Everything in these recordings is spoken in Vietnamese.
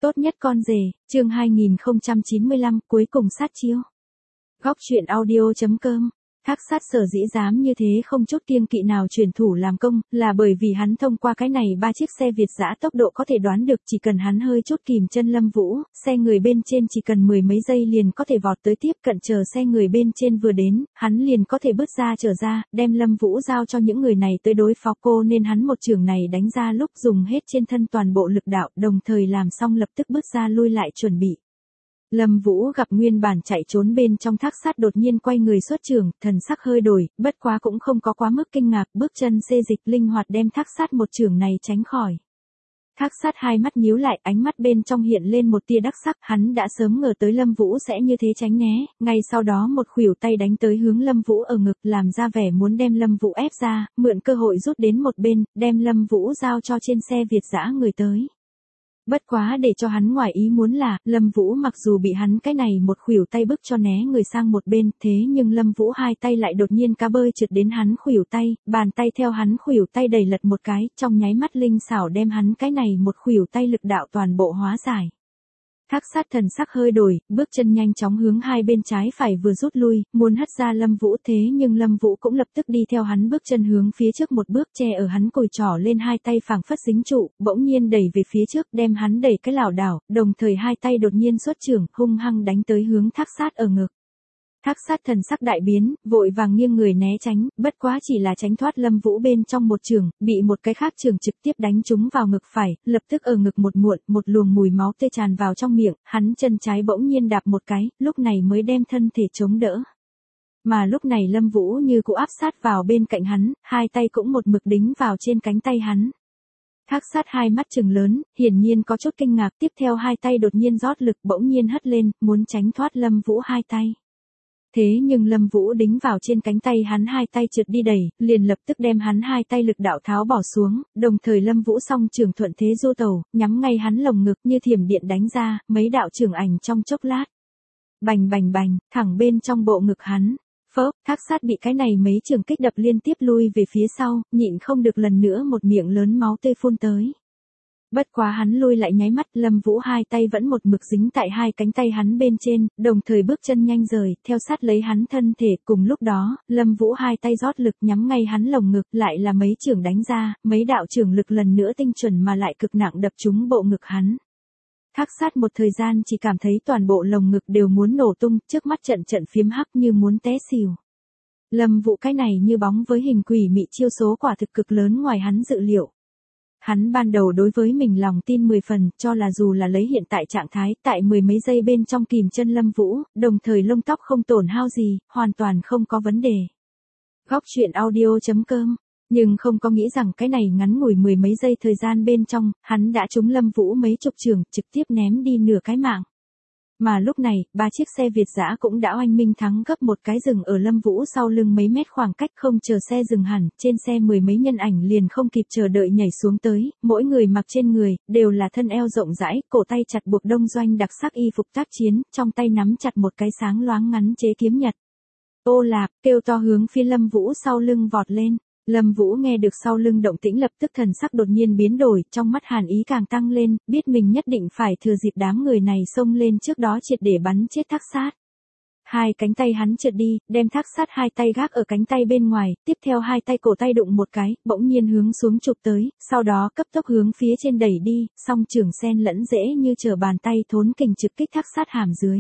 Tốt nhất con rể, chương 2095, cuối cùng sát chiêu. Góc truyện audio.com. Thác sát sở dĩ dám như thế không chút kiêng kỵ nào chuyển thủ làm công, là bởi vì hắn thông qua cái này 3 chiếc xe Việt dã tốc độ có thể đoán được chỉ cần hắn hơi chút kìm chân Lâm Vũ, xe người bên trên chỉ cần mười mấy giây liền có thể vọt tới tiếp cận, chờ xe người bên trên vừa đến, hắn liền có thể bước ra trở ra, đem Lâm Vũ giao cho những người này tới đối phó cô, nên hắn một chưởng này đánh ra lúc dùng hết trên thân toàn bộ lực đạo, đồng thời làm xong lập tức bước ra lui lại chuẩn bị. Lâm Vũ gặp nguyên bản chạy trốn bên trong Thác sát đột nhiên quay người xuất chưởng, thần sắc hơi đổi, bất quá cũng không có quá mức kinh ngạc, bước chân xê dịch linh hoạt đem Thác sát một chưởng này tránh khỏi. Thác sát hai mắt nhíu lại, ánh mắt bên trong hiện lên một tia đắc sắc, hắn đã sớm ngờ tới Lâm Vũ sẽ như thế tránh né, ngay sau đó một khuỷu tay đánh tới hướng Lâm Vũ ở ngực, làm ra vẻ muốn đem Lâm Vũ ép ra, mượn cơ hội rút đến một bên, đem Lâm Vũ giao cho trên xe Việt dã người tới. Bất quá để cho hắn ngoài ý muốn là, Lâm Vũ mặc dù bị hắn cái này một khuỷu tay bức cho né người sang một bên, thế nhưng Lâm Vũ hai tay lại đột nhiên cá bơi trượt đến hắn khuỷu tay, bàn tay theo hắn khuỷu tay đẩy lật một cái, trong nháy mắt linh xảo đem hắn cái này một khuỷu tay lực đạo toàn bộ hóa giải. Thác sát thần sắc hơi đổi, bước chân nhanh chóng hướng hai bên trái phải vừa rút lui, muốn hất ra Lâm Vũ, thế nhưng Lâm Vũ cũng lập tức đi theo hắn bước chân hướng phía trước một bước, che ở hắn cùi trỏ lên, hai tay phảng phất dính trụ, bỗng nhiên đẩy về phía trước, đem hắn đẩy cái lảo đảo, đồng thời hai tay đột nhiên xuất chưởng, hung hăng đánh tới hướng Thác sát ở ngực. Thác sát thần sắc đại biến, vội vàng nghiêng người né tránh, bất quá chỉ là tránh thoát Lâm Vũ bên trong một chưởng, bị một cái khác chưởng trực tiếp đánh trúng vào ngực phải, lập tức ở ngực một luồng mùi máu tươi tràn vào trong miệng, hắn chân trái bỗng nhiên đạp một cái, lúc này mới đem thân thể chống đỡ. Mà lúc này Lâm Vũ như cũ áp sát vào bên cạnh hắn, hai tay cũng một mực đính vào trên cánh tay hắn. Thác sát hai mắt trừng lớn, hiển nhiên có chút kinh ngạc, tiếp theo hai tay đột nhiên rót lực bỗng nhiên hất lên, muốn tránh thoát Lâm Vũ hai tay. Thế nhưng Lâm Vũ đính vào trên cánh tay hắn, hai tay trượt đi đẩy, liền lập tức đem hắn hai tay lực đạo tháo bỏ xuống, đồng thời Lâm Vũ song chưởng thuận thế du tẩu, nhắm ngay hắn lồng ngực như thiểm điện đánh ra, mấy đạo chưởng ảnh trong chốc lát. Bành bành bành, thẳng bên trong bộ ngực hắn. Phớp, Thác sát bị cái này mấy chưởng kích đập liên tiếp lui về phía sau, nhịn không được lần nữa một miệng lớn máu tươi phun tới. Bất quá hắn lui lại nháy mắt, Lâm Vũ hai tay vẫn một mực dính tại hai cánh tay hắn bên trên, đồng thời bước chân nhanh rời, theo sát lấy hắn thân thể, cùng lúc đó, Lâm Vũ hai tay rót lực nhắm ngay hắn lồng ngực, lại là mấy chưởng đánh ra, mấy đạo chưởng lực lần nữa tinh chuẩn mà lại cực nặng đập trúng bộ ngực hắn. Thác sát một thời gian chỉ cảm thấy toàn bộ lồng ngực đều muốn nổ tung, trước mắt trận trận phiếm hắc như muốn té xỉu. Lâm Vũ cái này như bóng với hình quỷ mị chiêu số quả thực cực lớn ngoài hắn dự liệu. Hắn ban đầu đối với mình lòng tin 10 phần, cho là dù là lấy hiện tại trạng thái, tại mười mấy giây bên trong kìm chân Lâm Vũ, đồng thời lông tóc không tổn hao gì, hoàn toàn không có vấn đề. Góc truyện audio.com. Nhưng không có nghĩ rằng cái này ngắn ngủi mười mấy giây thời gian bên trong, hắn đã trúng Lâm Vũ mấy chục chưởng, trực tiếp ném đi nửa cái mạng. Mà lúc này, 3 chiếc xe Việt dã cũng đã oanh minh thắng gấp một cái, dừng ở Lâm Vũ sau lưng mấy mét khoảng cách, không chờ xe dừng hẳn, trên xe mười mấy nhân ảnh liền không kịp chờ đợi nhảy xuống tới, mỗi người mặc trên người, đều là thân eo rộng rãi, cổ tay chặt buộc đông doanh đặc sắc y phục tác chiến, trong tay nắm chặt một cái sáng loáng ngắn chế kiếm nhật. Ô lạp, kêu to hướng phía Lâm Vũ sau lưng vọt lên. Lâm Vũ nghe được sau lưng động tĩnh lập tức thần sắc đột nhiên biến đổi, trong mắt hàn ý càng tăng lên, biết mình nhất định phải thừa dịp đám người này xông lên trước đó triệt để bắn chết Thác sát. Hai cánh tay hắn trượt đi, đem Thác sát hai tay gác ở cánh tay bên ngoài, tiếp theo hai tay cổ tay đụng một cái, bỗng nhiên hướng xuống chụp tới, sau đó cấp tốc hướng phía trên đẩy đi, song chưởng xen lẫn dễ như trở bàn tay thốn kình trực kích Thác sát hàm dưới.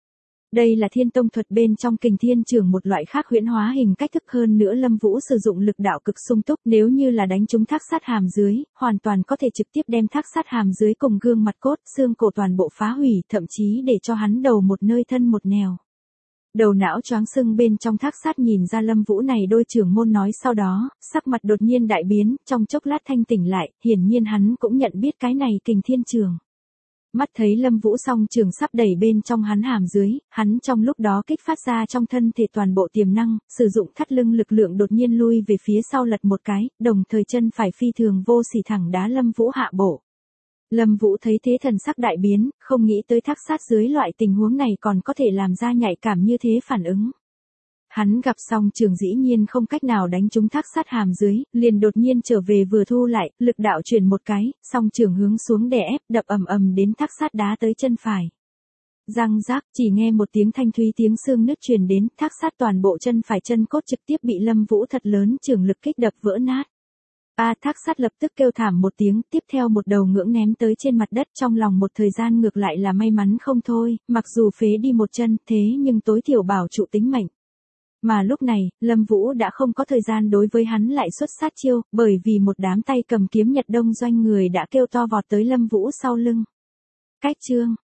Đây là Thiên Tông thuật bên trong Kình Thiên Chưởng một loại khác huyễn hóa hình cách thức, hơn nữa Lâm Vũ sử dụng lực đạo cực sung túc, nếu như là đánh trúng Thác sát hàm dưới, hoàn toàn có thể trực tiếp đem Thác sát hàm dưới cùng gương mặt cốt, xương cổ toàn bộ phá hủy, thậm chí để cho hắn đầu một nơi thân một nẻo. Đầu não choáng sưng bên trong Thác sát nhìn ra Lâm Vũ này đôi trưởng môn nói, sau đó, sắc mặt đột nhiên đại biến, trong chốc lát thanh tỉnh lại, hiển nhiên hắn cũng nhận biết cái này Kình Thiên Chưởng. Mắt thấy Lâm Vũ song trường sắp đẩy bên trong hắn hàm dưới, hắn trong lúc đó kích phát ra trong thân thể toàn bộ tiềm năng, sử dụng thắt lưng lực lượng đột nhiên lui về phía sau lật một cái, đồng thời chân phải phi thường vô sỉ thẳng đá Lâm Vũ hạ bộ. Lâm Vũ thấy thế thần sắc đại biến, không nghĩ tới Thác sát dưới loại tình huống này còn có thể làm ra nhạy cảm như thế phản ứng. Hắn gặp song trường dĩ nhiên không cách nào đánh trúng Thác Sát hàm dưới, liền đột nhiên trở về vừa thu lại, lực đạo chuyển một cái, song trường hướng xuống đè ép, đập ầm ầm đến Thác Sát đá tới chân phải. Răng rác, chỉ nghe một tiếng thanh thúy tiếng xương nứt truyền đến, Thác Sát toàn bộ chân phải chân cốt trực tiếp bị Lâm Vũ thật lớn trường lực kích đập vỡ nát. Thác Sát lập tức kêu thảm một tiếng, tiếp theo một đầu ngưỡng ném tới trên mặt đất, trong lòng một thời gian ngược lại là may mắn không thôi, mặc dù phế đi một chân, thế nhưng tối thiểu bảo trụ tính mệnh. Mà lúc này, Lâm Vũ đã không có thời gian đối với hắn lại xuất sát chiêu, bởi vì một đám tay cầm kiếm Nhật Đông doanh người đã kêu to vọt tới Lâm Vũ sau lưng. Cách chương